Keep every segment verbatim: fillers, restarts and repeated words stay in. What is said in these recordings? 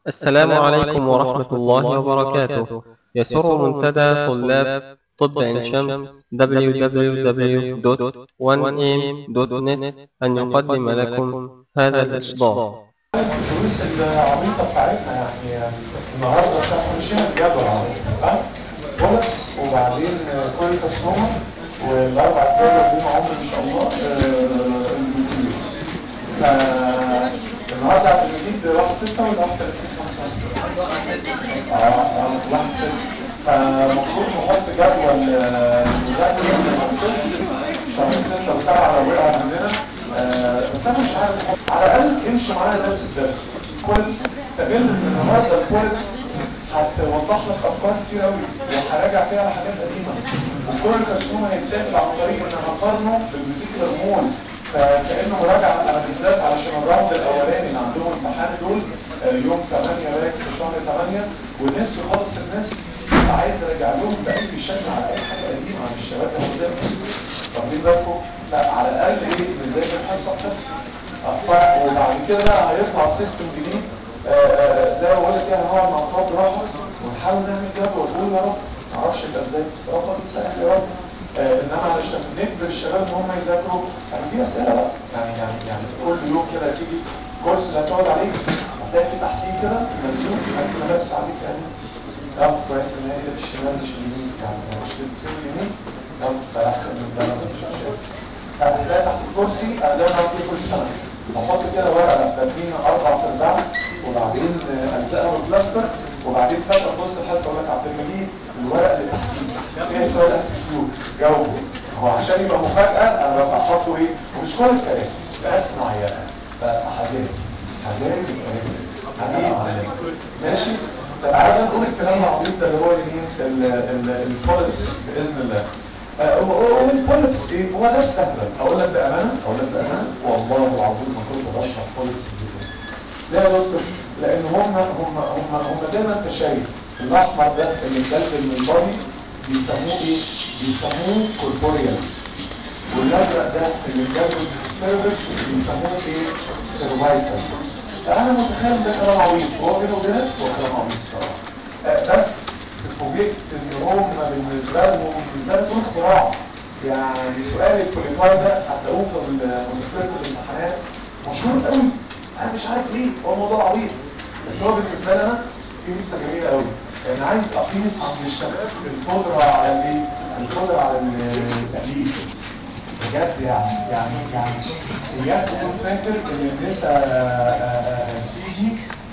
السلام عليكم ورحمة الله وبركاته. يسر منتدى طلاب طب عين شمس دبليو دبليو دبليو دوت وان إيه إم دوت نت أن يقدم لكم هذا الإصدار. الفلوس العبيطه بتاعتنا يعني النهارده عشان مشينا الجدول على فكره ها بولكس وبعدين كل كاستوما والاربع ايام دول عمر ان شاء الله الفلوس. النهارده هنجيب واحد ستة ولا واحد ثلاثين خمسة؟ اه اه واحد ستة. فالمفروض نحط جدول مذاكره شهر ستة وسبعة لو وقعوا عندنا. آه بس انا مش عارف على الاقل امشي معايا درس الدرس كويس. استغل ان النهارده الكويس هتوضح لك افكار كتير قوي وهراجع فيها على حاجات قديمه، وكل كرسوم هيتاخد عن طريق ان هقارنه بالفيزيكال مول، فكانه مراجعه انا بالذات علشان الراوند الاولاني اللي عندهم امتحان دول آه يوم ثمانية باك في شهر ثمانية، والناس خالص الناس عايز ارجع لهم باي شكل على اي حاجه قديمه عن الشباب اللي قدامي. واخدين بالكم؟ لا على الاقل ايه نذاكر حصه بحصه. وبعد كده بقى هيطلع سيستم جديد زي ما بقول لك كده هنقعد مع بعض راحه ونحاول نعمل جدول ونقول يا رب ما اعرفش يبقى ازاي بس ربنا يسهل يا رب. آه انما علشان نجبر الشباب ان هم يذاكروا يعني في اسئله بقى يعني يعني يعني كل يوم كده تيجي كورس اللي هتقعد عليه هتلاقي في تحتيه كده مليون انا بس عليك يا بنتي. اه كويس ان هي الشمال مش اليمين يعني مش اليمين اه ده احسن من ده مفيش مشاكل. هتلاقي تحت الكرسي هتلاقي عندي كل سنه بحط كده ورقه ببنيها اربع ارباع وبعدين الزقها بالبلاستر وبعدين فجاه في وسط الحصه اقول لك عبد المجيد الورقه اللي تحتيه فيها سؤال ام سي كيو جاوبه. هو عشان يبقى مفاجاه انا ببقى حاطه ايه ومش كل الكراسي كراسي معينه فحذاري حذاري بالكراسي ماشي. طب عايز نقول الكلام العبيط ده اللي هو مين البوليبس باذن الله. هو البوليبس ايه؟ هو ده سهل اقول لك بامانه اقول لك بامانه والله العظيم ما كنت بشرح بوليبس دي. ليه يا دكتور؟ لان هم هم هم هم زي ما انت شايف الاحمر ده اللي مدلدل من البادي بيسموه ايه؟ بيسموه كوربوريال، والازرق ده اللي مدلدل من السيرفكس بيسموه ايه؟ سيرفايكال. انا متخيل ده كلام عبيط هو بينه وبينك هو كلام عبيط الصراحه. أه بس فوجئت ان هم بالنسبه لهم زي ما تقول اختراع. يعني سؤال الكوليفاي ده هتلاقوه في مذكره الامتحانات مشهور قوي. انا مش عارف ليه هو موضوع عبيط بس هو بالنسبه لي انا في ميزه جميله قوي. انا عايز اقيس عند الشباب القدره على الايه؟ القدره على التاليف. بجد يعني يعني يعني اياك تكون فاكر ان النساء تيجي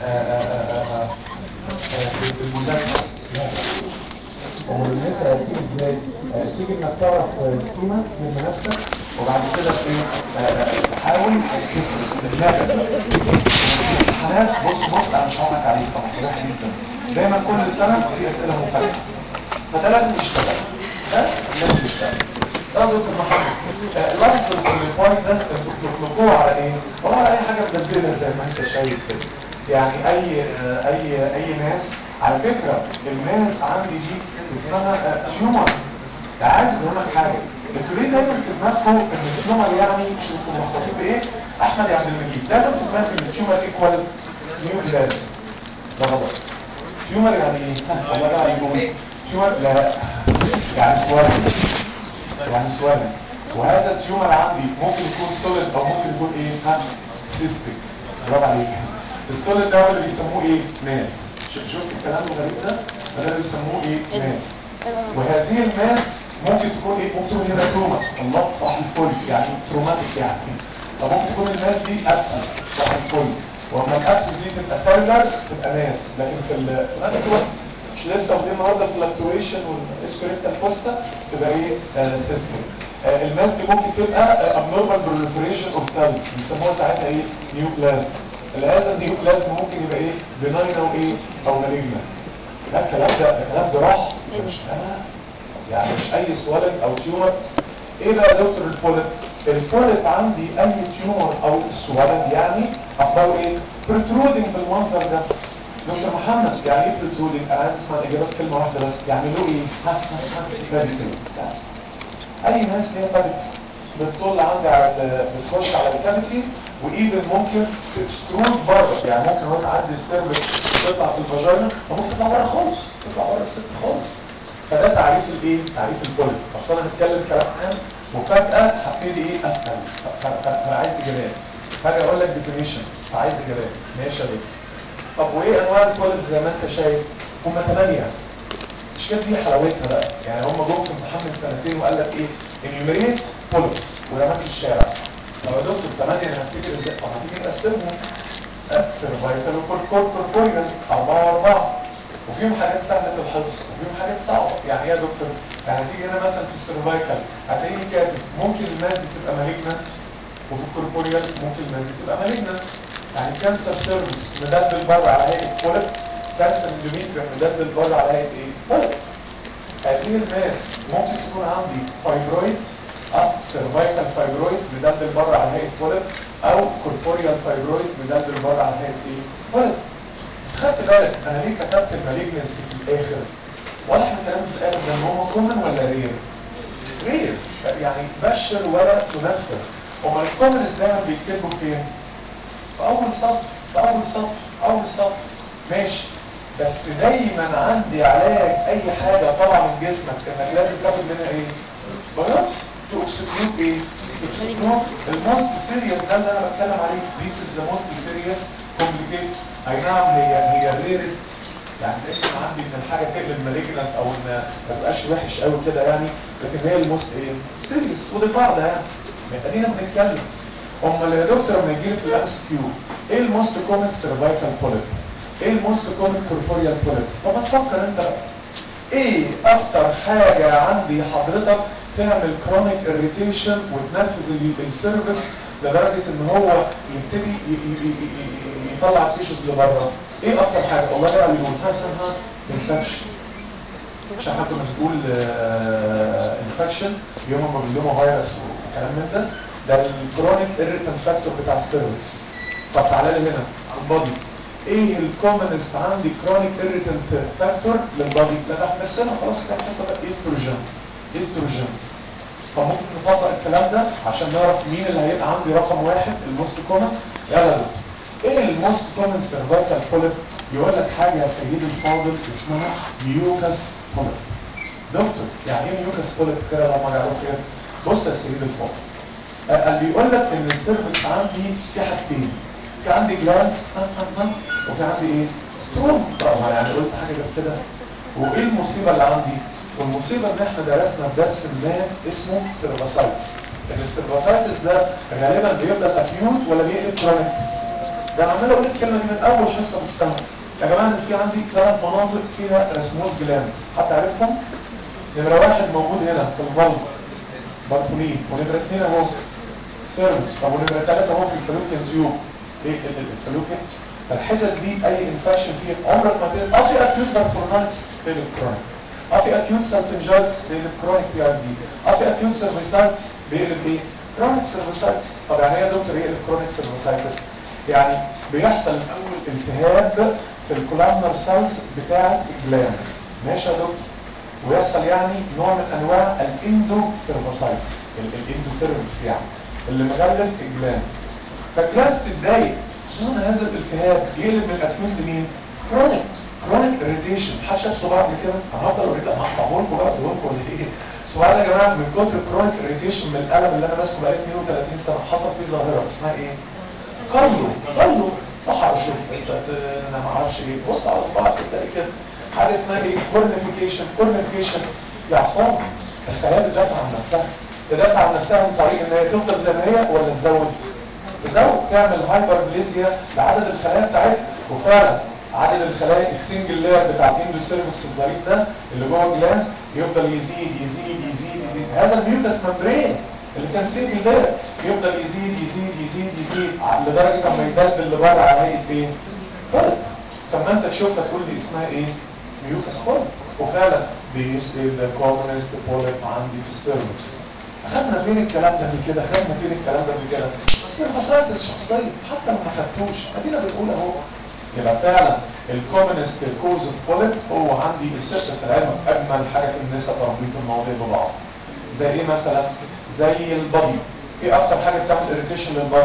بالمذاكره. لا امال النساء تيجي ازاي؟ تيجي انك تعرف سكيما من نفسك وبعد كده ايه تحاول تتناقش الامتحانات. بص بص انا مش هقول لك عليه طبعا صريح جدا دايما كل سنه في اسئله مفاجاه فده لازم يشتغل ده لازم يشتغل. ده دكتور محمد لفظ الكواليفاي ده انتوا بتطلقوه على ايه؟ هو على اي حاجه مبدله زي ما انت شايف كده. يعني اي اي اي ماس على فكره الماس عندي دي اسمها تيومر. عايز اقول لك حاجه انتوا ليه دايما في دماغكم ان التيومر يعني شوفوا مخطوطين بايه؟ احمد عبد المجيد دايما في دماغك ان التيومر ايكوال نيو بلاس. ده غلط. تيومر يعني ايه؟ والله بقى يقول تيومر لا يعني سؤال يعني سؤال وهذا التيومر عندي ممكن يكون سوليد او ممكن يكون ايه؟ ها سيستيك. برافو عليك. السوليد ده اللي بيسموه ايه؟ ماس. شفت الكلام الغريب ده؟ ده اللي بيسموه ايه؟ ماس. وهذه الماس ممكن تكون ايه؟ ممكن تكون هيماتوما. الله صح الفل يعني تروماتيك يعني. طب ممكن تكون الماس دي ابسس صح الفل. واما الابسس دي تبقى سيلولر تبقى ماس لكن في ال في الاناتومي مش لسه واخدين النهارده الفلكتويشن والاسكريبتال فوسا تبقى ايه؟ آه سيستم. آه الماس دي ممكن تبقى ابنورمال بروليفريشن اوف سيلز بيسموها ساعتها ايه؟ نيوبلازم. هذا النيوبلازم ممكن يبقى ايه؟ بناين او ايه؟ او مالجنت. ده الكلام ده ده كلام جراح مش كلام يعني مش اي سوالن او تيومر. ايه بقى يا دكتور البوليب؟ البوليب عندي اي تيومر او سوالن يعني اخباره ايه؟ بروترودنج بالمنظر ده. دكتور محمد يعني ايه بروترودنج؟ انا عايز اسمع الاجابات كلمه واحده بس يعني له ايه؟ ها ها باديكل بس. اي ناس ليها باديكل بتطل عندي على بتخش على الكافيتي وايفن ممكن تسترود بره، يعني ممكن هو تعدي السيرفكس تطلع في الفاجينا وممكن تطلع بره خالص، تطلع بره الست خالص. فده تعريف الايه؟ تعريف البوليب. بس انا هتكلم كلام عام وفجاه هبتدي ايه اسال، فانا عايز اجابات. فاجي اقول لك ديفينيشن فعايز اجابات. ماشي يا دكتور. طب وايه انواع البوليب زي ما انت شايف؟ هم ثمانيه. مش كده دي حلاوتها بقى، يعني هم جم في امتحان من سنتين وقال لك ايه؟ انيوميريت بوليبس ورماك في الشارع. طب يا دكتور ثمانيه انا هفتكر ازاي؟ طب ما تيجي نقسمهم. سيرفايكال وكوربوريال أربعة وأربعة. وفيهم حاجات سهلة الحفظ وفيهم حاجات صعبة. يعني ايه يا دكتور؟ يعني تيجي هنا مثلا في السيرفايكال هتلاقيني كاتب ممكن الماس دي تبقى مالجنت، وفي الكوربوريال ممكن الماس دي تبقى مالجنت. يعني كانسر سيرفكس مدلدل بره على هيئة بوليب، كانسر اندوميتريوم مدلدل بره على هيئة ايه؟ بوليب. هذه الماس ممكن تكون عندي فايبرويد، اه سيرفايكال فايبرويد مدلدل بره على هيئة بوليب، او كوربوريال فايبرويد مدلدل بره على هيئة ايه؟ بوليب. بس خدت بالك انا ليه كتبت المالجنسي في الاخر؟ واضح من كلامي في الاخر ده ان هو كومن ولا رير؟ رير، يعني بشر ولا تنفر. امال الكومنز دايما بيكتبوا فين؟ في اول سطر، في اول سطر، اول سطر. ماشي. بس دايما عندي علاج اي حاجه طالعه من جسمك انك لازم تاخد منها ايه؟ بايوبسي تو اكسكلود ايه؟ اكسكلود الموست سيريس. ده اللي انا بتكلم عليه. This is the most serious complicated. اي نعم هي هي الريرست، يعني ممكن عندي ان الحاجه تقلب مالجنت او ان ما تبقاش وحش قوي كده يعني، لكن هي الموست ايه؟ سيريس. ودي قاعده يعني. ادينا بنتكلم. امال يا دكتور لما يجي لي في الاس كيو ايه الموست كومن سيرفايكال بوليب؟ ايه الموست كومن كوربوريال بوليب؟ طب ما تفكر انت بقى. ايه اكتر حاجه عندي حضرتك تعمل كرونيك اريتيشن وتنفذ السيرفكس لدرجه ان هو يبتدي يطلع التيشوز لبره؟ ايه اكتر حاجه؟ والله بقى اللي يقول ها ها ها انفكشن. مش احنا كنا بنقول انفكشن يوم ما بنلومه فيروس وكلام من ده. ده الكرونيك اريتنت فاكتور بتاع السيرفكس. طب تعالى لي هنا على البادي. ايه الكومنست عندي كرونيك اريتنت فاكتور للبادي؟ لا ده احنا درسنا خلاص كده حصه بقى استروجين. استروجين. فممكن نطبق الكلام ده عشان نعرف مين اللي هيبقى عندي رقم واحد الموست كومن. يلا دكتور. ايه الموست كومن سيرفايكال بوليب؟ يقول لك حاجه يا سيدي الفاضل اسمها ميوكس بوليب. دكتور يعني ايه ميوكس بوليب؟ خير اللهم اجعله خير. بص يا سيدي الفاضل. قال بيقول لك ان السيرفكس عندي في حاجتين. في عندي جلانس وفي عندي ايه؟ ستروم. طبعا يعني قلت حاجه غير كده. وايه المصيبه اللي عندي؟ والمصيبه ان احنا درسنا في درس ما اسمه سيرفاسايتس. ان السيرفاسايتس ده غالبا بيفضل اكيوت ولا بيقلب كرونيك؟ ده انا عمال اقول الكلمه دي من اول حصه في السنه. يا جماعه ان في عندي ثلاث مناطق فيها رسموس جلانس، حد عارفهم؟ نمره واحد موجود هنا في الفالف بارفولين، ونمره اثنين اهو سيرفكس. طب ونمره ثلاثه اهو في الفلوكيان تيوب. ايه الفلوكيان؟ فالحتت دي اي انفكشن فيها عمرك ما تقدر. اه في اكيوت بارفورنايتس بيقلب كرونيك. اه في اكيوت سالتنجايتس بيقلب كرونيك بي ار دي. اه في اكيوت سيرفيسايتس بيقلب ايه؟ كرونيك سيرفيسايتس. طب يعني ايه يا دكتور يقلب كرونيك سيرفيسايتس؟ يعني بيحصل الاول التهاب في الكولامنر سيلز بتاعه الجلانز. ماشي يا دكتور. ويحصل يعني نوع من انواع الاندو سيرفيسايتس، الاندو سيرفيس يعني اللي مغلف الجلانز. فالجلانز تتضايق، خصوصا هذا الالتهاب يقلب من اكيوت لمين؟ كرونيك. كرونيك اريتيشن. محدش شاف صباع قبل كده؟ انا هفضل اوريك هقطعه لكم بقى اديه لكم ولا ايه؟ الصباع ده يا جماعه من كتر كرونيك اريتيشن من الالم اللي انا ماسكه بقالي اثنين وثلاثين سنه حصل فيه ظاهره اسمها ايه؟ كارلو. كارلو. طحر شوف انا ما اعرفش ايه. بص على صباعك تلاقي كده حاجه اسمها ايه؟ كورنيفيكيشن. كورنيفيكيشن يا عصام الخلايا بتدافع عن نفسها. تدافع عن نفسها من طريق ان هي تفضل زي ما هي ولا تزود؟ تزود، تعمل هايبربليزيا لعدد الخلايا بتاعتها. وفعلا عدد الخلايا السنجل لاير بتاع الاندو سيرفكس الظريف ده اللي جوه الجلانز يفضل يزيد يزيد يزيد يزيد. هذا الميوكس ممبرين اللي كان سنجل لاير يفضل يزيد يزيد يزيد يزيد لدرجه اما يدلدل لبره على هيئه ايه؟ بولب. فلما انت تشوفها تقول دي اسمها ايه؟ ميوكس بولب. وفعلا بيسأل ذا كومنست بولب عندي في السيرفكس. خدنا فين الكلام ده قبل كده؟ خدنا فين الكلام ده قبل كده؟ بس الفصائل الشخصيه حتى لو ما خدتوش ادينا بنقول اهو. يبقى فعلا الكومنست كوز اوف بوليب هو عندي السيرفس العلم اجمل حاجه في النساء تربيط المواضيع ببعض. زي ايه مثلا؟ زي البادي. ايه اكتر حاجه بتعمل اريتيشن للبادي؟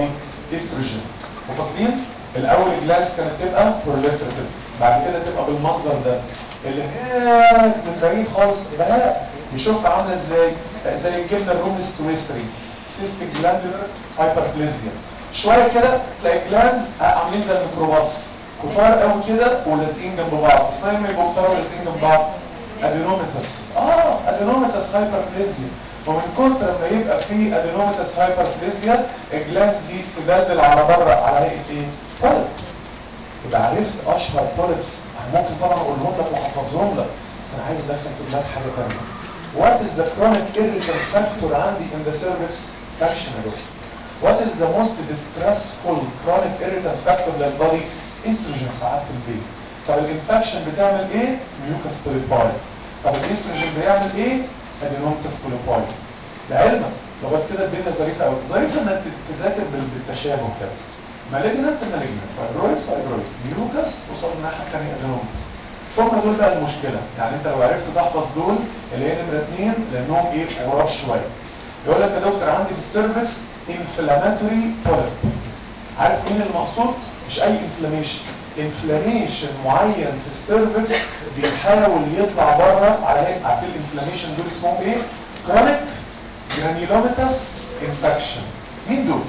استروجين. وفاكرين الاول الجلاس كانت تبقى بروليفريتيف، بعد كده تبقى بالمنظر ده اللي هناك من بعيد خالص بقى يشوفها عامله ازاي؟ زي الجبنه الرومي السويسري، سيستيك جلاندولار هايبربليزيا. شويه كده تلاقي جلاندز عاملين زي الميكروباص كتار قوي كده ولازقين جنب بعض. اسمها ايه يبقوا كتار ولازقين جنب بعض؟ ادينوميتاس. اه ادينوميتاس هايبربليزيا. ومن كتر ما يبقى في ادينوميتاس هايبربليزيا الجلاندز دي تدلدل على بره على هيئه ايه؟ بولب. يبقى عرفت اشهر بولبس. ممكن طبعا اقولهم لك واحفظهم لك، بس انا عايز ادخل في دماغك حاجه ثانيه. What is the chronic irritant factor عندي in the cervix? Fraction يا دكتور. What is the most distressful chronic irritant factor للبادي؟ استروجين ساعات البيت. طب الانفكشن بتعمل ايه؟ ميوكاس بوليباي. طب الاستروجين بيعمل ايه؟ ادينوميتاس بوليباي. لعلمك لغايه كده الدنيا ظريفه قوي، ظريفه انك تذاكر بالتشابه كده. مالجنت مالجنت، فايبرويد فايبرويد، ميوكاس وصل الناحيه الثانيه ادينوميتاس. هم دول بقى المشكله، يعني انت لو عرفت تحفظ دول اللي هي نمره اثنين لانهم ايه؟ غراب شويه. يقول لك يا دكتور عندي في السيرفكس انفلاماتوري بوليب. عارف مين المقصود؟ مش اي انفلاميشن، انفلاميشن معين في السيرفكس بيحاول يطلع بره على هيك. عارفين الانفلاميشن دول اسمهم ايه؟ كرونيك جرانيولوماتس انفكشن. مين دول؟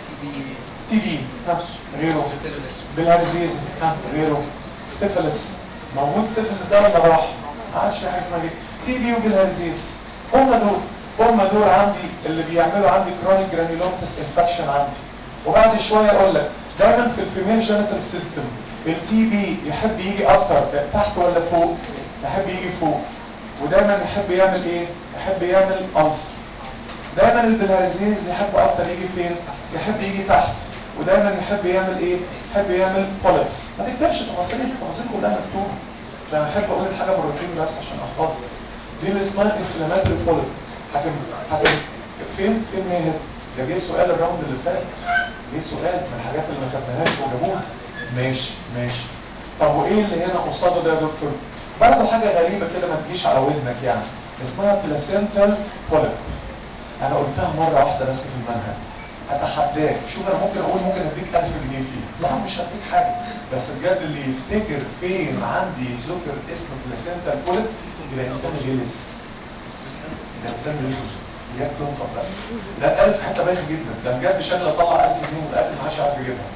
تي بي. ها غيره؟ بالهرزيز. ها غيره؟ سيفلس. موجود سيفلس ده ولا راح؟ ما عادش في حاجه اسمها كده. تي بي وبالهرزيز هم دول هم دول عندي اللي بيعملوا عندي كرونيك جرانيولوماتس انفكشن عندي. وبعد شويه اقول لك دايما في الفيميل جينيتال سيستم التي بي يحب يجي اكتر تحت ولا فوق؟ يحب يجي فوق. ودايما يحب يعمل ايه؟ يحب يعمل ألسر. دايما البلهارزيز يحب اكتر يجي فين؟ يحب يجي تحت. ودايما يحب يعمل ايه؟ يحب يعمل بوليبس. ما تكتبش تفاصيل، التفاصيل كلها مكتوبه عشان احب اقول الحاجه مرتين بس عشان احفظها. دي اللي اسمها انفلاماتوري بوليب. حاكم حاكم فين فين ماهر؟ ده جه سؤال الراوند اللي فات، جه سؤال من الحاجات اللي ما خدناهاش وجابوها. ماشي ماشي. طب وايه اللي هنا قصاده ده يا دكتور؟ برضه حاجه غريبه كده ما تجيش على ودنك يعني، اسمها بلاسنتال بوليب. انا قلتها مره واحده بس في المنهج. اتحداك، شوف انا ممكن اقول ممكن اديك ألف جنيه فيه، لا مش هديك حاجه، بس بجد اللي يفتكر فين عندي ذكر اسم بلاسنتال بوليب يبقى انسان غلس. يبقى انسان غلس. اياك تنقب بقى. ده اتقالت في حته بايخه جدا، ده بجد شكله طلع ألف جنيه والاكل ما عادش عارف يجيبها.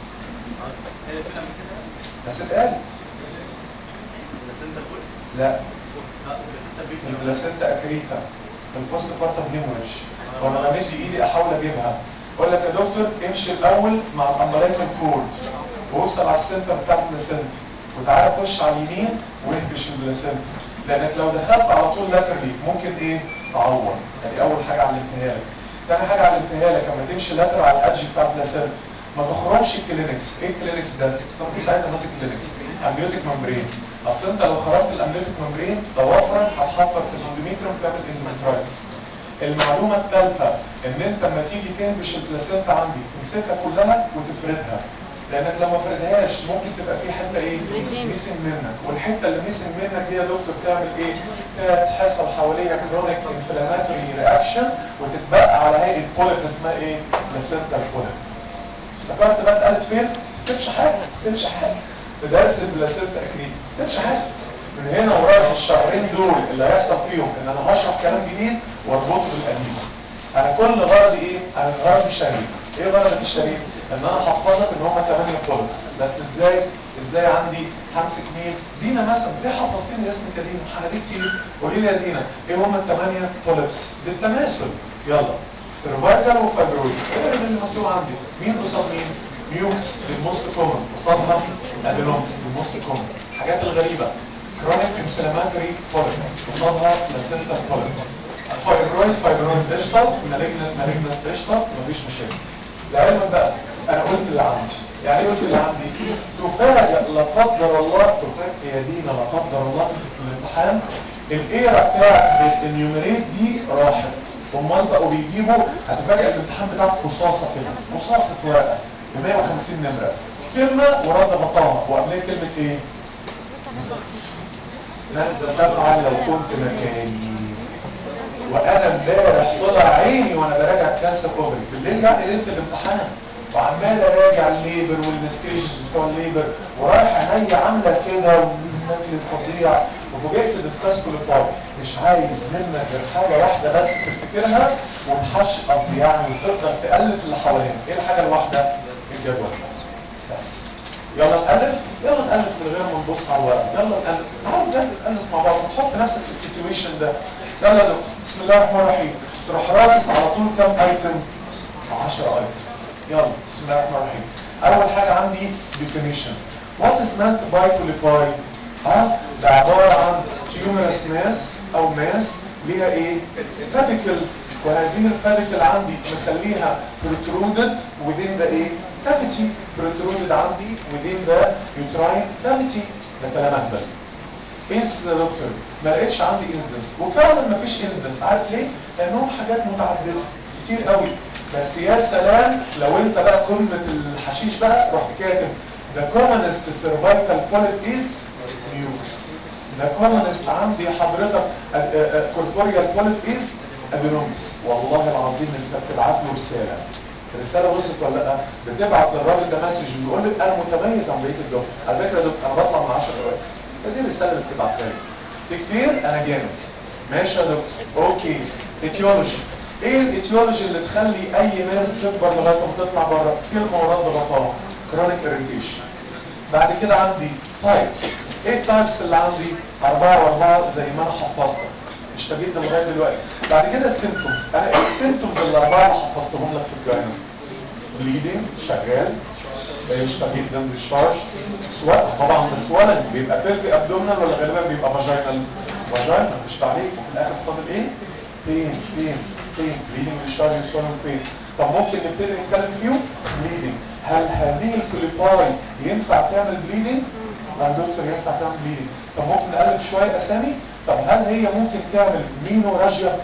بس اتقالت. لا. البلاسنتا اكريتا. البوست بارتم هيموريج. وانا رميت ايدي احاول اجيبها. اقول لك يا دكتور امشي الاول مع الامبريكال كورد واوصل على السنتر بتاع البلاسنتا وتعالى خش على اليمين واهبش البلاسنتا، لانك لو دخلت على طول لاترلي ممكن ايه؟ تعور. ادي اول حاجه علمتها لك. ثاني حاجه علمتها لك لما تمشي لاتر على الادج بتاع البلاسنتا ما تخرجش الكلينكس. ايه الكلينكس ده؟ صار ساعتها ماسك كلينكس امنيوتيك ممبرين. اصل انت لو خرجت الامنيوتيك ممبرين ضوافرك هتحفر في الاندوميتريوم تعمل اندوميترايتس. المعلومه الثالثه ان انت لما تيجي تهبش البلاسنتا عندي تمسكها كلها وتفردها، لانك لو ما فردهاش ممكن تبقى في حته ايه؟ ميسنج منك، والحته اللي ميسنج منك دي يا دكتور تعمل ايه؟ تحصل حواليها كرونيك انفلاماتوري رياكشن وتتبقى على هيئه بوليب اسمها ايه؟ بلاسنتال بوليب. افتكرت بقى اتقالت فين؟ ما تكتبش حاجه، ما تكتبش حاجه. في درس البلاسنتا اكريت ما تكتبش حاجه. من هنا ورايح الشهرين دول اللي هيحصل فيهم ان انا هشرح كلام جديد واربطه بالقديم. انا كل غرضي ايه؟ انا غرضي شريك. ايه غرضك الشريك؟ ان انا احفظك ان هم ثمانية بوليبس. بس ازاي؟ ازاي عندي همسك مين؟ دينا مثلا. ليه حفظتني اسمك يا دينا؟ حناديك كتير. قولي لي يا دينا ايه هم الثمانية بوليبس؟ بالتماثل. يلا. سيرفايكال وفايبرويد. ايه اللي مكتوب عندي؟ مين قصاد مين؟ ميوكس الموست كومن، قصادها ادينومس الموست كومن. الحاجات الغريبه كرونيك انفلاماتوري بوليب، قصادها بلاسنتا بوليب. فايبرويد فايبرويد قشطه، مالجنت مالجنت قشطه، مفيش مشاكل. لعلمك بقى انا قلت اللي عندي. يعني ايه قلت اللي عندي؟ تفاجئ لا قدر الله، تفاجئ يا دينا لا قدر الله في الامتحان الايرا بتاع النيوميريت دي راحت. امال بقوا بيجيبوا، هتفاجئ الامتحان بتاعك قصاصه كده، قصاصه ورقه ب مية وخمسين نمره، كلمه ورد غطاها وقبلها كلمه ايه؟ لا تفعل لو كنت مكاني. وانا امبارح طلع عيني وانا براجع كاس اوفري بالليل، يعني ليله الامتحان وعمال اراجع الليبر والستيجز بتوع الليبر ورايح عينيا عامله كده ونكل فظيع وفوجئت ديسكاس كوليباي. مش عايز منك غير حاجه واحده بس تفتكرها وتحش قصدي يعني وتقدر تالف اللي حواليك. ايه الحاجه الواحده؟ الجدول بس. يلا نألف، يلا نألف من غير ما نبص على الورق، يلا نألف، تعالوا نجرب نألف مع بعض وتحط نفسك في السيتويشن ده. يلا يا دكتور، بسم الله الرحمن الرحيم، تروح راصص على طول كام ايتم؟ عشرة ايتمز. يلا بسم الله الرحمن الرحيم. أول حاجة عندي definition. What is meant by polypi؟ ها؟ ده عبارة عن tumorous mass أو mass ليها إيه؟ pedicle، وهذه الباديكل عندي مخليها protruded within the إيه؟ cavity. protruded عندي within the uterine cavity. ده كلام أهبل. انسدنس يا دكتور، ما لقيتش عندي انسدنس، وفعلا ما فيش انسدنس. عارف ليه؟ لأنهم حاجات متعددة كتير قوي. بس يا سلام لو انت بقى قمة الحشيش بقى رحت كاتب the commonest cervical polyp is mucus. the commonest عندي حضرتك corporeal polyp is adenomas. والله العظيم انت بتبعت له رسالة. الرسالة وصلت ولا لا؟ بتبعت للراجل ده مسج بيقول لك انا متميز عن بقية الدفعة. على فكرة دكتور انا بطلع من عشر دقايق. دي الرسالة اللي بتبعتها لي. كتير انا جامد. ماشي يا دكتور. اوكي. اتيولوجي. ايه الايتيولوجي اللي تخلي اي ماس تكبر لغايه ما تطلع بره؟ كلمه ورد غطاء، كرونيك اريتيشن. بعد كده عندي تايبس. ايه التايبس اللي عندي؟ اربعه واربعه زي ما انا حفظتك. مش جدا لغايه دلوقتي. بعد كده السيمتومز. انا ايه السيمتومز الاربعه اللي حفظتهم لك في الجاينا؟ بليدنج شغال، يشبه جدا بالشارج، سواء طبعا ده سوالنج بيبقى بيلفي ابدومينال ولا غالبا بيبقى فاجينال؟ فاجينال مش تعليق. وفي الاخر فاضل ايه؟ بين بين بين بليدنج بالشارج سوالنج بين. طب ممكن نبتدي نتكلم فيهم. بليدنج، هل هذه الكوليباي ينفع تعمل بليدنج؟ اه دكتور ينفع تعمل بليدنج. طب ممكن نألف شويه اسامي. طب هل هي ممكن تعمل مينوراجيا؟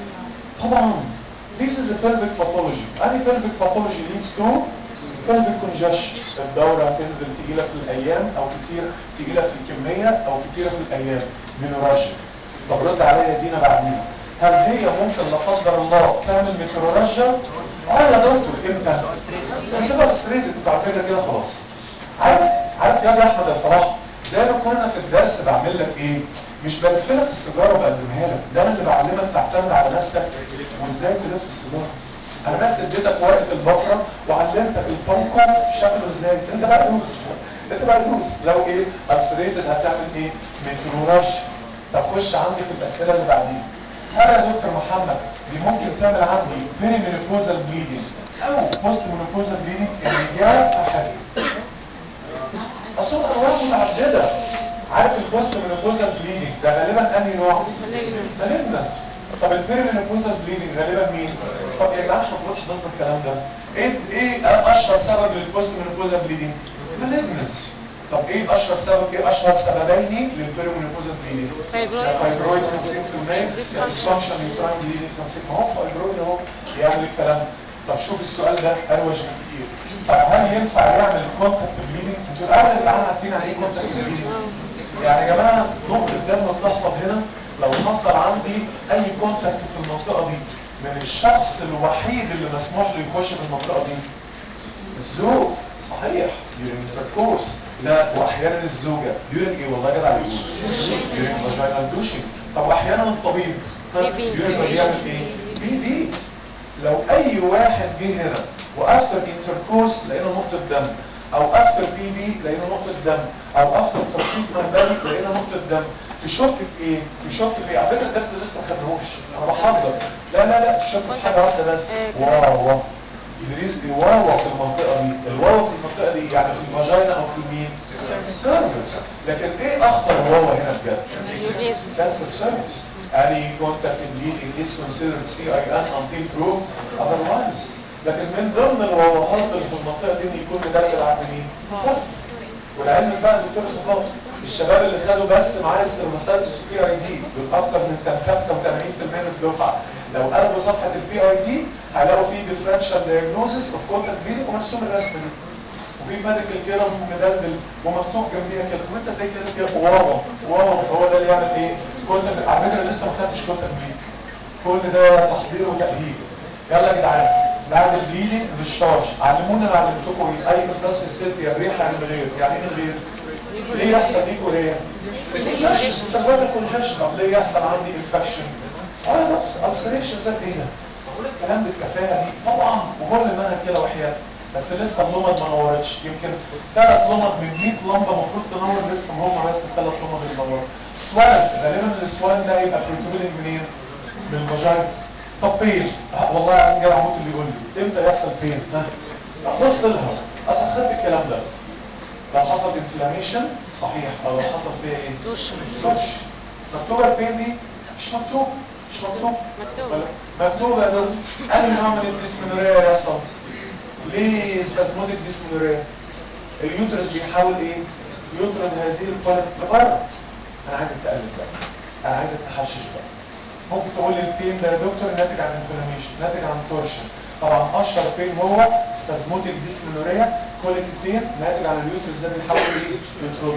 طبعا. This is a pelvic pathology. Any pelvic pathology leads to pelvic congestion. الدورة هتنزل تقيلة في الأيام أو كتير تقيلة في الكمية أو كتيرة في الأيام. مينوراجيا. طب رد عليا دينا بعديها. هل هي ممكن لا قدر الله تعمل ميكروراجيا؟ اه يا دكتور امتى؟ بتبقى بسريتك انت على فكرة كده خلاص. عارف عارف يا احمد يا صلاح زي ما كنا في الدرس بعمل لك ايه؟ مش بلفلك السيجاره وبقدمها لك، ده انا اللي بعلمك تعتمد على نفسك وازاي تلف السيجاره. انا بس اديتك ورقه البفره وعلمتك الفانكو شكله ازاي، انت بقى دوس انت بقى دوس. لو ايه السريتد هتعمل ايه؟ ميكروراج. طب خش عندي في الاسئله اللي بعدين. هل يا دكتور محمد دي ممكن تعمل عندي بيري مينوبوزال بليدنج او بوست مينوبوزال بليدنج؟ الاجابه احد. اصل انواع متعدده. عارف البوست مينوبوزال بليدنج ده غالبا انهي نوع؟ مالجنت. طب البيري مينوبوزال بليدنج غالبا مين؟ طب يا جماعه احنا المفروض حفظنا الكلام ده. ايه ايه اشهر سبب للبوست مينوبوزال بليدنج؟ مالجنس. طب ايه اشهر سبب؟ ايه اشهر سببين للبيري مينوبوزال بليدنج؟ فايبرويد خمسين في المية، ديسفانكشن يوتراين بليدنج خمسين. ما هو فايبرويد اهو يعمل الكلام ده. طب شوف السؤال ده اروش كتير. طب هل ينفع يعمل كونتاكت بليدنج؟ انتوا الاول اللي عارفين يعني ايه كونتاكت بليدنج؟ يعني يا جماعه نقطه دم بتحصل هنا لو حصل عندي اي كونتاكت في المنطقه دي من الشخص الوحيد اللي مسموح له يخش في المنطقه دي الزوج. صحيح يورين انتركورس. لا واحيانا الزوجه يورين ايه والله جدع يقول يورين فاجينال دوشنج. طب واحيانا الطبيب يورين بيعمل ايه؟ بي في. لو اي واحد جه هنا وافتر انتركورس لقينا نقطه دم او افتر بي في لقينا نقطه دم او افتر تشخيص مهبلي لقينا نقطه دم، تشك في ايه؟ تشك في ايه؟ على فكره الدرس لسه ما خدناهوش انا بحضر. لا لا لا تشك في حاجه واحده بس. واو دريس واوا في المنطقه دي. الواوا في المنطقه دي يعني في الفاجينا او في المين؟ السيرفكس. لكن ايه اخطر واوا هنا بجد؟ كانسر سيرفكس. Any contact in bleeding is considered سي آي إن until proved otherwise. لكن من ضمن الواواهات اللي في المنطقه دي ان يكون مدلل عند مين؟ ولعلمك بقى دكتور صفات الشباب اللي خدوا بس معايا السيرماسايتس والبي اي دي دول اكتر من خمسة وثمانين في المية من الدفعه. لو قلبوا صفحه البي اي دي هيلاقوا فيه ديفرنشال دايجنوزس اوف كونتاكت بليدنج ومرسوم الرسم دي. وفي ميديكال كده مدلل ومكتوب جنبيها كده وانت تلاقي كده واو واو هو ده اللي يعمل ايه؟ كونتاكت. على فكره لسه ما خدتش كونتاكت بليدنج. كل ده تحضير وتاهيل. يلا يا جدعان بعد البليدنج ديشارج. علمونا اللي علمتكم ايه؟ اي افراز في الست يا بريحه يا من غير. يعني ايه من غير؟ ليه يحصل ليكوريا؟ كونجكشن، سبب كونجكشن. طب ليه يحصل عندي انفكشن؟ اه يا دكتور السريشن ذات ايه ده؟ بقول الكلام بالكفاءه دي طبعا وكل المنهج كده وحياتي، بس لسه اللمض ما نورتش. يمكن ثلاث لمض من مية لمبه المفروض تنور، لسه هم بس ثلاث لمض اللي نوروا. سوالن، غالبا السوالن ده يبقى بروترودنج منين؟ من الفاجينا. طب بين، والله العظيم جاي اموت اللي يقول لي امتى يحصل بين؟ ها؟ بص لها، اصل خدت الكلام ده. لو حصل انفلاميشن صحيح، او لو حصل فيها ايه؟ ترش. ترش. مكتوبه البين دي؟ مش مكتوب. مش مكتوب. مكتوب. مكتوبه يا دكتور. انهي نوع من الديسمنوريا يحصل؟ ليه سبازموديك ديسمنوريا؟ اليوترس بيحاول ايه؟ يطرد هذه القلب لبره. انا عايزك تقلب بقى. انا عايزك تحشش بقى. ممكن تقول لي البين ده يا دكتور ناتج عن انفلاميشن، ناتج عن تورشن. طبعا اشهر بين هو سبازموديك ديسمنوريا، كوليك بين ناتج عن اليوترس ده بيحاول ايه؟ يطرد.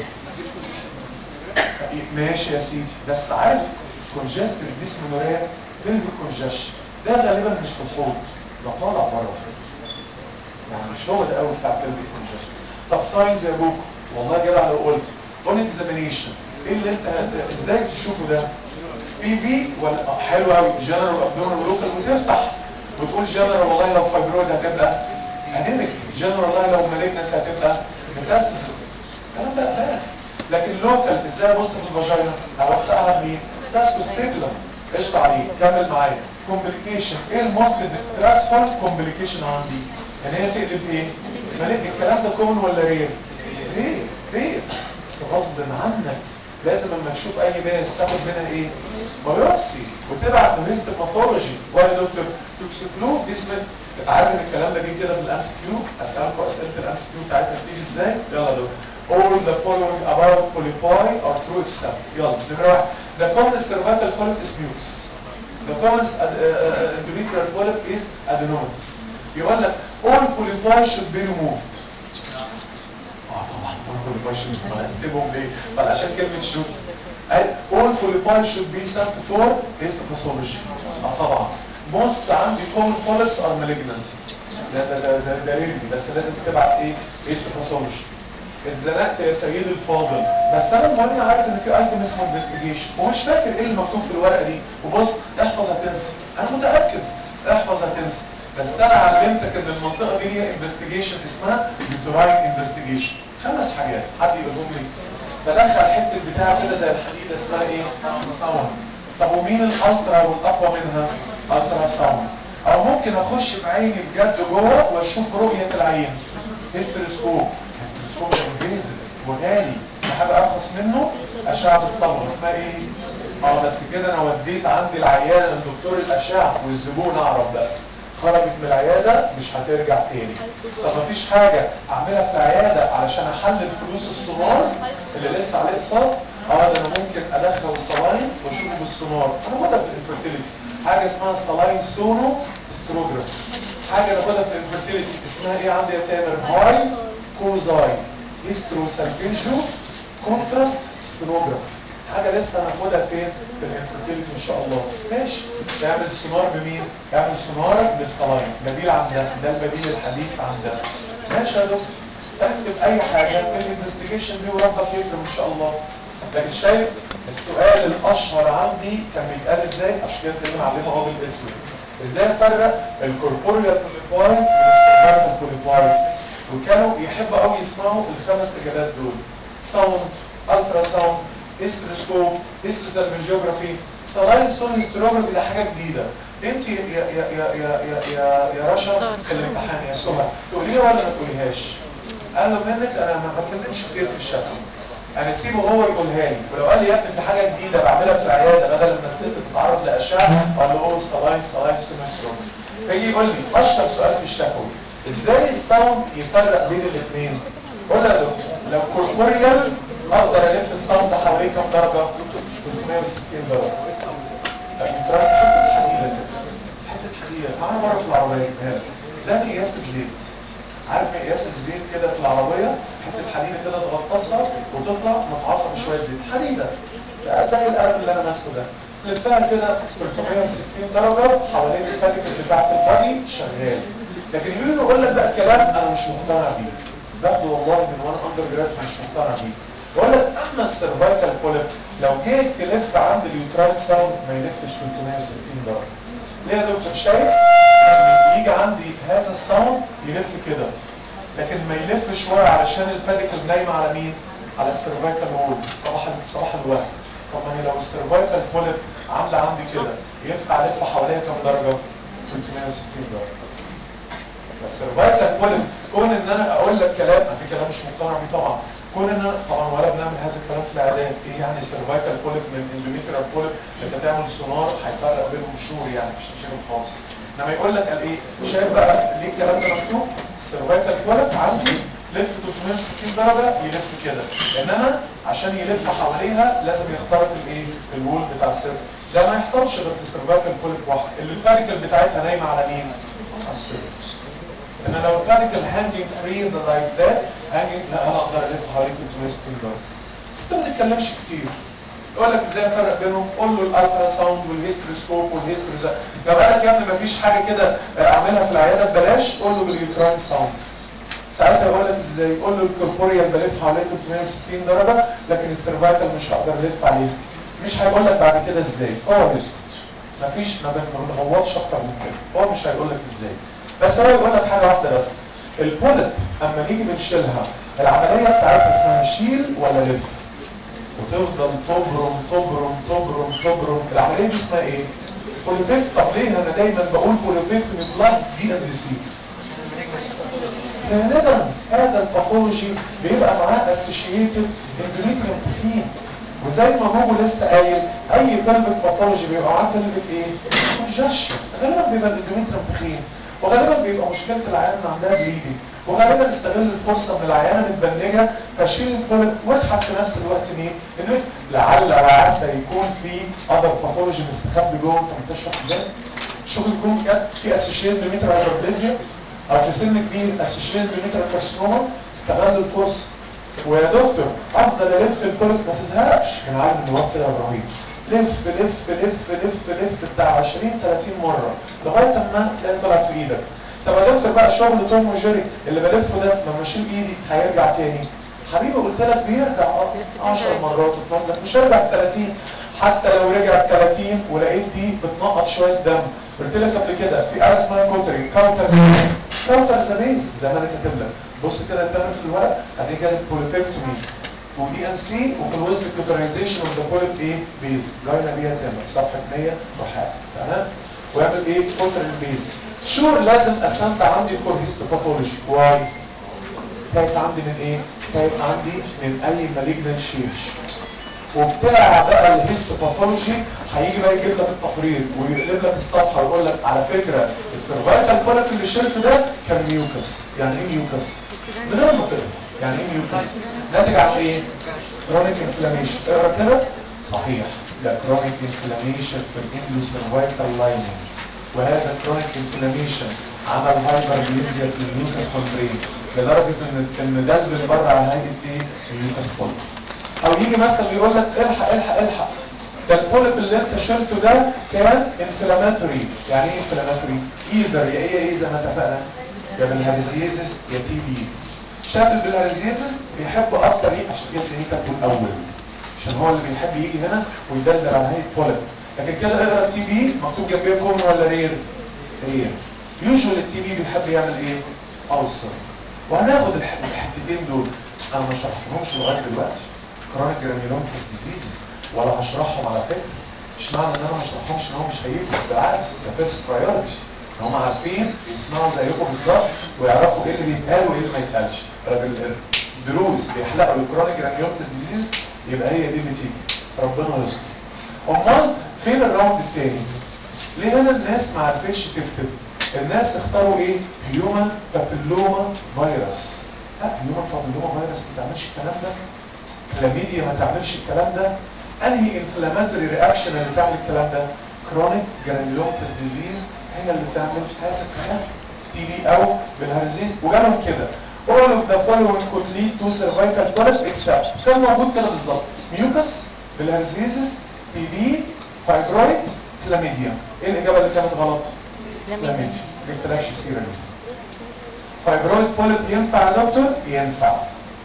ماشي يا سيدي، بس عارف كونجستيف ديسمنوريا بيلفيك كونجشن ده غالبا مش في الحوض، ده طالع بره. يعني مش هو ده قوي بتاع بيلفيك كونجشن. طب ساينز يا بوكو، والله جدع لو قلت اون اكزامينيشن ايه اللي انت هت... ازاي تشوفه ده؟ بي في ولا حلو قوي جنرال ابدومينال لوكال وتفتح وتقول جنرال والله لو فايبرويد هتبقى انيميك، جنرال والله لو مالجنت هتبقى ميتاستاسيس. الكلام ده فاهم. لكن لوكال ازاي ابص في الفاجينا؟ اوسعها بمين؟ تاسكوستيبلم. قشطه عليك، كمل معايا. كومبليكيشن، ايه الموست ديستريسفول كومبليكيشن عندي؟ ان هي تقلب ايه؟ مالك الكلام ده كومن ولا رير؟ رير رير بس غصب عنك لازم لما تشوف اي باس تاخد منها ايه؟ بايوبسي وتبعت له هيستوباثولوجي. واي يا دكتور؟ تكسكلود ديس من. انت عارف ان الكلام ده جه كده في الام سي كيو؟ اسالكم اسئله الام سي كيو بتاعتنا بتيجي ازاي؟ يلا دول. All the following about polypi are true except. يلا نمرة واحد. The common cervical polyp is mucus. The common endometrial polyp is adenomatous. يقول لك all polypi should be removed. اه طبعا all polypi should be removed. هنسيبهم ليه؟ طب عشان كلمة should. all polypi should be sent for histopathology. اه طبعا. most عندي common polyps are malignant. ده ده ده ده, ده ريدي بس لازم تبعت ايه؟ histopathology. اتزنقت يا سيدي الفاضل، بس انا المهم عارف ان في ايتم اسمه انفستيجيشن ومش فاكر ايه اللي مكتوب في الورقه دي، وبص احفظ هتنسى، انا متاكد احفظ هتنسى، بس انا علمتك ان المنطقه دي ليها انفستيجيشن اسمها يوتراين انفستيجيشن. خمس حاجات حد يقولهم لي. بدخل حته بتاع كده زي الحديده اسمها ايه؟ ساوند. طب ومين الالترا والاقوى منها؟ الترا ساوند. او ممكن اخش بعيني بجد جوه واشوف رؤيه العين. هيستروسكوب. هيستروسكوب ده بيزك وغالي، في حاجه ارخص منه؟ اشعه الصبغه اسمها ايه؟ اه بس كده انا وديت عندي العياده لدكتور الاشعه والزبون اعرف بقى خرجت من العياده مش هترجع تاني. طب مفيش حاجه اعملها في العياده علشان احلل فلوس السونار اللي لسه عليه اقساط؟ اه ده انا ممكن ادخل الصلاين واشوفه بالسونار. انا باخدها في الانفرتيليتي حاجه اسمها صلاين سونو استروجراف. حاجه باخدها في الانفرتيليتي اسمها ايه عندي يا تامر؟ هاي كوزاي هيستروسالفينجو كونتراست سونوجراف. حاجه لسه هناخدها فين؟ في الانفرتيليتي ان شاء الله. ماشي. تعمل سونار بمين؟ تعمل سونار بالصلاين. بديل عن ده، ده البديل الحديث عن ده. ماشي يا دكتور. اكتب اي حاجه في الانفستيجيشن دي وربك يكرم ان شاء الله. لكن شايف السؤال الاشهر عندي كان بيتقال ازاي؟ عشان كده تلاقيني معلمه اهو بالاسود. ازاي افرق الكوربوريال بوليباي من السيرفايكال بوليباي؟ وكانوا يحبوا قوي يسمعوا الخمس اجابات دول: ساوند، الترا ساوند، هيستروسكوب، هيستوسالفنجيوجرافي. سلاين سون هيستروجرافي ده حاجه جديده. انت يا يا يا يا يا يا يا رشا في الامتحان يا سهى تقوليها ولا ما تقوليهاش؟ قال له منك انا ما بتكلمش كتير في الشكل، انا سيبه هو يقولها لي، ولو قال لي يا ابني في حاجه جديده بعملها في العياده بدل ما الست تتعرض لاشعه اقول له هو سلاين سلاين سون هيستروجرافي. فيجي يقول لي اشهر سؤال في الشفوي ازاي الساوند يفرق بين الاثنين؟ قول له يا دكتور لو كوربوريال اقدر الف الساوند حواليه كام درجه؟ ثلاثمية وستين درجه. يتراك حته حديده كده، حته حديده معانا مره في العربيه جبناها لك زي مقياس الزيت. عارف مقياس الزيت كده في العربيه؟ حته حديده كده تغطسها وتطلع متعصب بشويه زيت حديده زي القلم اللي انا ماسكه ده، تلفها كده ثلاثمية وستين درجه حوالين الفاتيكل بتاعت البادي شغال. لكن يجي يقول لك بقى كلام انا مش مقتنع بيه، باخده والله من وانا اندر جراد مش مقتنع بيه. بقول لك اما السيرفايكال بوليب لو جيت تلف عند اليوتراين ساوند ما يلفش ثلاثمية وستين درجه. ليه يا دكتور؟ شايف يجي عندي هذا الساوند يلف كده، لكن ما يلفش شويه علشان الباديكل نايمه على مين؟ على السيرفايكال وول. صباح صباح الوهم. طب ما هي لو السيرفايكال بوليب عامله عندي كده ينفع الف حواليها كام درجه؟ ثلاثمية وستين درجه. السيرفايكال بوليب كون ان انا اقول لك كلام على فكره انا مش مقتنع بيه طبعا، كون ان انا طبعا ولا بنعمل هذا الكلام في العيادات. ايه يعني سيرفايكال بوليب من اندوميتريال بوليب؟ انت تعمل سونار هيفرق بينهم شهور يعني مش مشاكل خالص. انما يقول لك قال ايه؟ شايف بقى ليه الكلام ده مكتوب؟ السيرفايكال بوليب عندي تلف ثلاثمية وستين درجه يلف كده، انما عشان يلف حواليها لازم يخترق الايه؟ الوول بتاع السيرفر. ده ما يحصلش غير في السيرفايكال بوليب واحد اللي الباريكل بتاعتها نايمه على مين؟ على السيرفس. ان لو الباريكل هانجينج فري لايك ذات هانجينج لا انا اقدر الف حوالي ثلاثمية وستين درجه. بس انت ما تتكلمش كتير. يقول لك ازاي افرق بينهم؟ قول له الالترا ساوند والهيستروسكوب والهيستروزا. لو قال لك يا ابني ما فيش حاجه كده اعملها في العياده ببلاش قول له باليوتراين ساوند. ساعتها يقول لك ازاي؟ قول له الكوربوريال بلف حوالي ثلاثمية وستين درجه لكن السيرفايكال مش هقدر الف عليه. مش هيقول لك بعد كده ازاي، هو يسكت. مفيش ما بنغوطش اكتر من كده، هو مش هيقول لك ازاي. بس هو يقول لك حاجه واحده بس، البوليب اما نيجي بنشيلها العمليه بتاعتها اسمها شيل ولا لف؟ وتفضل تبرم تبرم تبرم تبرم. العمليه دي اسمها ايه؟ بوليبيك. طب ليه انا دايما بقول بوليبيكتومي بلس دي اند سي؟ غالبا هذا الباثولوجي بيبقى معاه اسوشيتد اندوميتريال تخين، وزي ما هو لسه قايل اي بلفيك باثولوجي بيبقى معاه بلفيك ايه؟ كونجكشن. غالبا بيبقى الاندوميتريال تخين، وغالبا بيبقى مشكله العيان ان عندها بليدنج، وغالبا استغل الفرصه من العيانه متبنجه فشيل البوليب واضحك في نفس الوقت مين؟ انه لعل وعسى يكون في اذر باثولوجي مستخبي جوه انت ما بتشرح ده. شوف يكون كده في اسوشيتد اندوميتريال هايبربليزيا او في سن كبير اسوشيتد اندوميتريال كارسينوما استغل الفرصه. ويا دكتور افضل الف البوليب ما تزهقش من عالم النواب كده ابراهيم. لف لف لف لف لف بتاع عشرين ثلاثين مره لغايه اما تلاقي طلعت في ايدك. طب يا دكتور بقى شغل توم وجيري اللي بلفه ده لما اشيل ايدي هيرجع تاني؟ حبيبي قلت لك بيرجع عشر مرات اتنين لك مش هيرجع ثلاثين. حتى لو رجع ثلاثين ولقيت دي بتنقط شويه دم قلت لك قبل كده في آلة اسمها كوتري كاونتر كاونتر ذا بيز زي ما انا كاتب لك. بص كده التمر في الورق هتلاقي كده بوليبيكتومي ودي ان سي وفي الويست كوترايزيشن اوف ذا بوليب ايه بيز جاينا بيها تمر صفحه مية وحاجه تمام. ويعمل ايه كوتر البيز. شور لازم اسنت عندي فور هيستوباثولوجي. واي؟ خايف عندي من ايه؟ خايف عندي من اي مالجنان شيرش. وبتاع بقى الهيستوباثولوجي هيجي بقى يجيب لك التقرير ويقلب لك الصفحه ويقول لك على فكره السيرفايكال بوليب اللي شلته ده كان ميوكس. يعني ايه ميوكس؟ من غير ما تقرا يعني ايه ميوكس؟ ناتج عن ايه؟ كرونيك انفلاميشن. اقرا كده صحيح لا كرونيك انفلاميشن في الاندو سيرفايكال لايننج، وهذا كرونيك انفلاميشن عمل هايبربليزيا في الميوكس ممبرين لدرجه ان ان ده اللي بره على هيئه ايه؟ الميوكس بوليب. او يجي مثلا يقول لك الحق الحق الحق ده البوليب اللي انت شلته ده كان انفلاماتوري. يعني ايه انفلاماتوري؟ ايذر يا ايه ايه زي ما اتفقنا يا بالهارزيزس يا تي بي. شاف البلهارزيزس بيحب اكتر ايه؟ عشان كده تلاقيه كاتبه الاول عشان هو اللي بيحب يجي هنا ويدلدل على هيئه بوليب. لكن كده اقرا التي بي مكتوب جنبيه كومن ولا رير؟ رير. يوجوال التي بي بيحب يعمل ايه؟ اوصل. وهناخد الحتتين دول انا ما شرحتهمش لغايه دلوقتي. كرونيك جرانيولوماتوس ديزيزز ولا هشرحهم على فكره. مش معنى ان انا ما اشرحهمش ان هم مش هيجوا، بالعكس ده فيرست برايورتي. هم عارفين يسمعوا زيكم بالظبط ويعرفوا ايه اللي بيتقال وايه اللي ما يتقالش. راجل دروس بيحلقوا الكرونيك جرانيولوماتوس ديزيز يبقى هي دي اللي تيجي. ربنا يستر. امال فين الراوند الثاني؟ ليه هنا الناس ما عرفتش تكتب؟ الناس اختاروا ايه؟ هيومن بابيلوما فيروس. لا هيومن بابيلوما فيروس ما تعملش الكلام ده. كلاميديا ما تعملش الكلام ده. انهي انفلاماتوري رياكشن اللي تعمل الكلام ده؟ كرونيك جرانيولوماتوس ديزيز هي اللي تعمل هذا الكلام. تي بي او بالهرزيز وجالهم كده all of the following could lead to cervical polyp except كان موجود كده بالظبط ميوكس بالهرزيزس تي بي فايبرويد كلاميديا. ايه الاجابه اللي كانت غلط؟ كلاميديا. ما جبتلكش سيره ليه. فايبرويد بوليب ينفع يا دكتور؟ ينفع.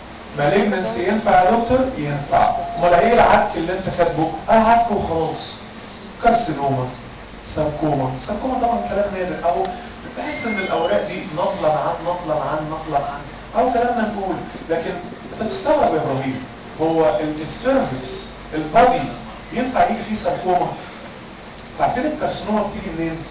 مالجنسي ينفع يا دكتور؟ ينفع. امال ايه العك اللي انت كاتبه؟ اه عك وخلاص. كارسينوما، ساركوما، ساركوما طبعا كلام نادر، او بتحس ان الاوراق دي نقلا عن نقلا عن نقلا عن او كلام منقول، لكن انت تستغرب يا ابراهيم، هو السيرفكس البادي ينفع يجي فيه ساركوما؟ عارفين الكارسينوما بتيجي منين؟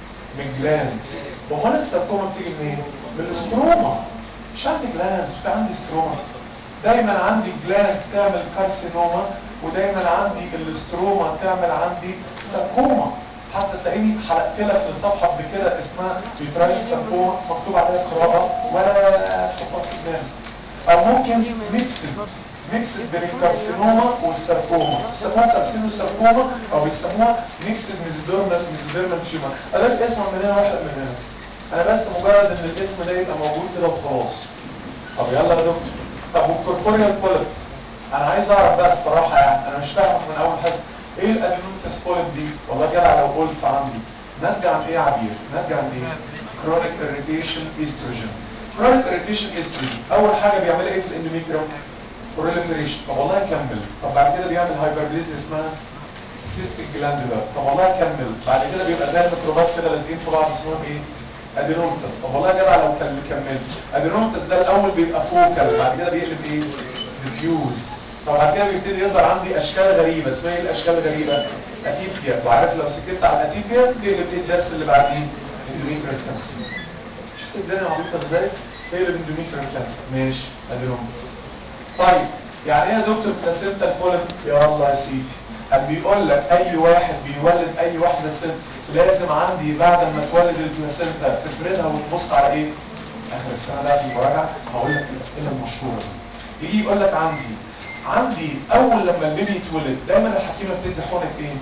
من جلانز. امال الساركوما بتيجي منين؟ من الاستروما. مش عندي جلانز، في عندي استروما. دايما عندي جلانز تعمل كارسينوما، ودايما عندي الاستروما تعمل عندي ساركوما. حتى تلاقيني حلقت لك لصفحه قبل كده اسمها يوتراين ساركوما، مكتوب عليها قراءه ولا تحطها في دماغك. او ممكن ميكسد ميكسد بين الكارسينوما والساركوما، بيسموها كارسينو ساركوما او بيسموها ميكسد ميزوديرمال ميزوديرمال تيومر. انا الاسم من هنا واحد من هنا، انا بس مجرد ان الاسم ده يبقى موجود كده وخلاص. طب يلا يا دكتور، طب والكوربوريال بوليب انا عايز اعرف بقى الصراحه، يعني انا مش فاهم من اول حس ايه الادينوميتاس بوليب دي؟ والله جدع لو قلت عندي ناتجه عن ايه يا عبير؟ ناتجه عن ايه؟ كرونيك اريتيشن ايستروجين. كرونيك اريتيشن ايستروجين اول حاجه بيعمل ايه في الاندوميتريوم؟ بروليفريشن. طب والله كمل. طب بعد كده بيعمل هايبربليزيا اسمها سيستيك جلاندولار. طب والله كمل. بعد كده بيبقى زي الميكروباس كده لازقين في بعض اسمهم ايه؟ ادينومتاس. طب والله جدع لو كمل. ادينومتاس ده الاول بيبقى فوكال، بعد كده بيقلب ايه؟ ديفيوز. طب بعد كده بيبتدي يظهر عندي اشكال غريبه. اسمها ايه الاشكال الغريبه؟ اتيبيا. وعارف لو سكت على الاتيبيا تقلب ايه الدرس اللي بعديه؟ اندوميتريال كانسر. شفت الدنيا عبيطه ازاي؟ تقلب اندوميتريال كانسر. ماشي ادينومتاس. طيب يعني ايه يا دكتور بلاسينتا بوليب؟ يلا يا سيدي، قال بيقول لك اي واحد بيولد اي واحده ست لازم عندي بعد ما تولد البلاسينتا تفردها وتبص على ايه؟ اخر السنه بقى في المراجعه هقول لك الاسئله المشهوره دي. يجي يقول لك عندي عندي اول لما البيبي يتولد دايما الحكيمه بتدي حقنه ايه؟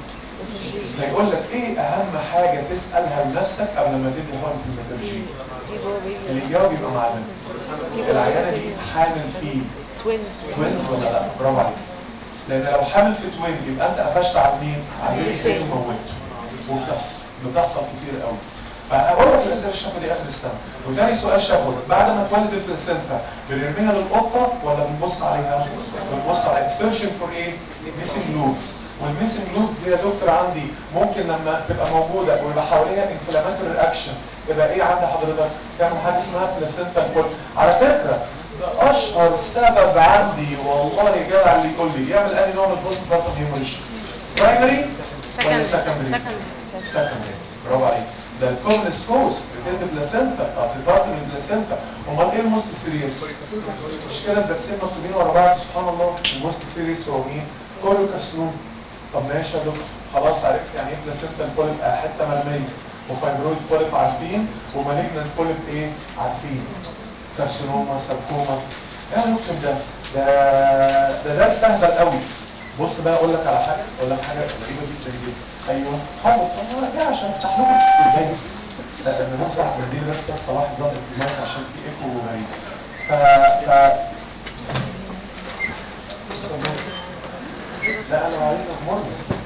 فيقول لك ايه اهم حاجه تسالها لنفسك قبل ما تدي حقنه الميثرجين؟ اللي يجاوب يبقى معلم. العيانه دي حامل فيه توينز ولا لا؟ برافو عليك. لان لو حامل في توين يبقى انت قفشت على مين؟ على البيبي التاني وموته. وبتحصل بتحصل كتير قوي. فهقول لك الاسئله الشفوي دي اخر السنه. وتاني سؤال شفوي، بعد ما تولد البلاسينتا بنرميها للقطه ولا بنبص عليها؟ بنبص على اكسيرشن فور ايه؟ ميسنج لوبس. والميسنج لوبس دي يا دكتور عندي ممكن لما تبقى موجوده ويبقى حواليها انفلاماتوري رياكشن يبقى ايه عند حضرتك؟ تعمل حاجه اسمها بلاسينتا بول. على فكره ده اشهر سبب عندي والله جدع اللي يقول لي يعمل انهي نوع من البوست بارتم هيموريج؟ برايمري ولا سكندري؟ سكندري. برافو عليك. ده الكومنس كوز بتدي بلاسينتا اصل بارت من البلاسينتا. امال ايه الموست سيريس؟ مش كده الدرسين مكتوبين ورا بعض سبحان الله. الموست سيريس هو مين؟ كوريوكارسينوما. طب ماشي يا دكتور خلاص عرفت يعني ايه بلاسينتا بوليب حته مرميه، وفايبرويد بوليب عارفين، ومالجنت بوليب ايه؟ عارفين. كارسينوما، ساركوما. يا دكتور ده ده ده درس سهل قوي. بص بقى اقول لك على حاجه، اقول لك حاجه غريبه جدا جدا. ايوه حاضر انا جاي عشان افتح لكم الباقي. لا انا همسح منديل بس بس صلاح ظبط المايك عشان في ايكو غريب. ف ف لا انا عايز امر.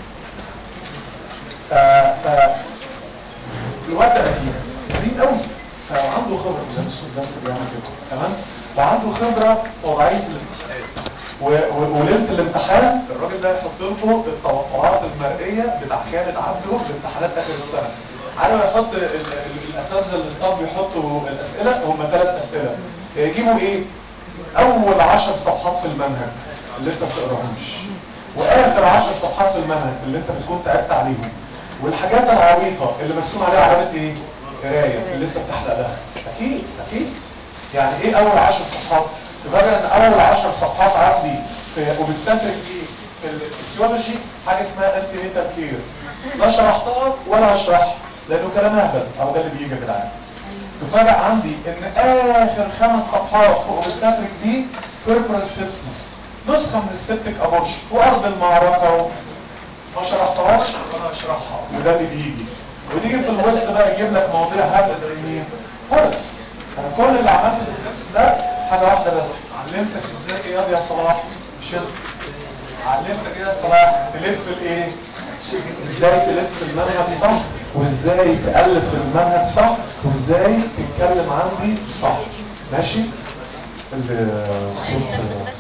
ف ف الواد ده قديم قديم قوي، فعنده خبره ده الصوت بس بيعمل كده تمام، وعنده خبره في وضعيه الامتحانات. وليله الامتحان الراجل ده يحط لكم التوقعات المرئيه بتاع كانت عنده في امتحانات اخر السنه. عارف يحط الاساتذه الاستاف بيحطوا الاسئله هم ثلاث اسئله يجيبوا ايه؟ اول عشر صفحات في المنهج اللي انت ما بتقراهمش، واخر عشر صفحات في المنهج اللي انت بتكون تعبت عليهم، والحاجات العبيطه اللي مرسوم عليها علامه ايه؟ قرايه اللي انت بتحلق لها. اكيد اكيد. يعني ايه اول عشر صفحات؟ تفاجئ ان اول عشر صفحات عندي في وبستنتج ايه؟ في الفسيولوجي حاجه اسمها انتي نيتال كير. لا شرحتها ولا هشرحها لانه كلام اهبل، اهو ده اللي بيجي يا جدعان. تفاجئ عندي ان اخر خمس صفحات في اوبستاتريك دي بيربرال سيبسيس، نسخه من السبتك ابورشن وارض المعركه. ما شرحتهاش ولا هشرحها وده اللي بيجي. وتيجي في الوسط بقى يجيب لك مواضيع هبله زي مين؟ بولكس. انا كل اللي عملته في الدرس ده حاجه واحده بس، علمتك ازاي اياد يا صلاح شد، علمتك ايه يا صلاح تلف الايه؟ ازاي تلف المنهج صح، وازاي تالف المنهج صح، وازاي تتكلم عندي صح. ماشي؟ الصوت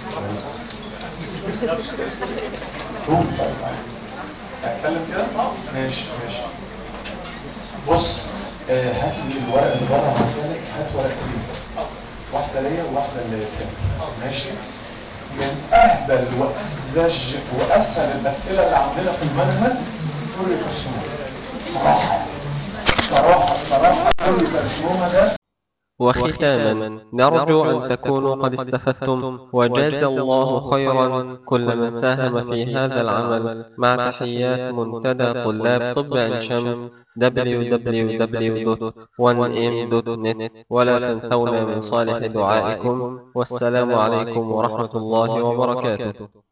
قول طيب عايز اتكلم كده؟ ماشي ماشي. بص آه هات لي الورق اللي بره مكانك، هات ورقتين، واحده ليا وواحده للتاني. ماشي؟ من اهبل وازج واسهل الاسئله اللي عندنا في المنهج كل كارسينوما. صراحه صراحه صراحه كل كارسينوما ده. وختاما نرجو أن تكونوا قد استفدتم وجاز الله خيرا كل من ساهم في هذا العمل مع تحيات منتدى طلاب طب عين شمس دبليو دبليو دبليو دوت وان ام دوت نت ولا تنسونا من صالح دعائكم والسلام عليكم ورحمة الله وبركاته.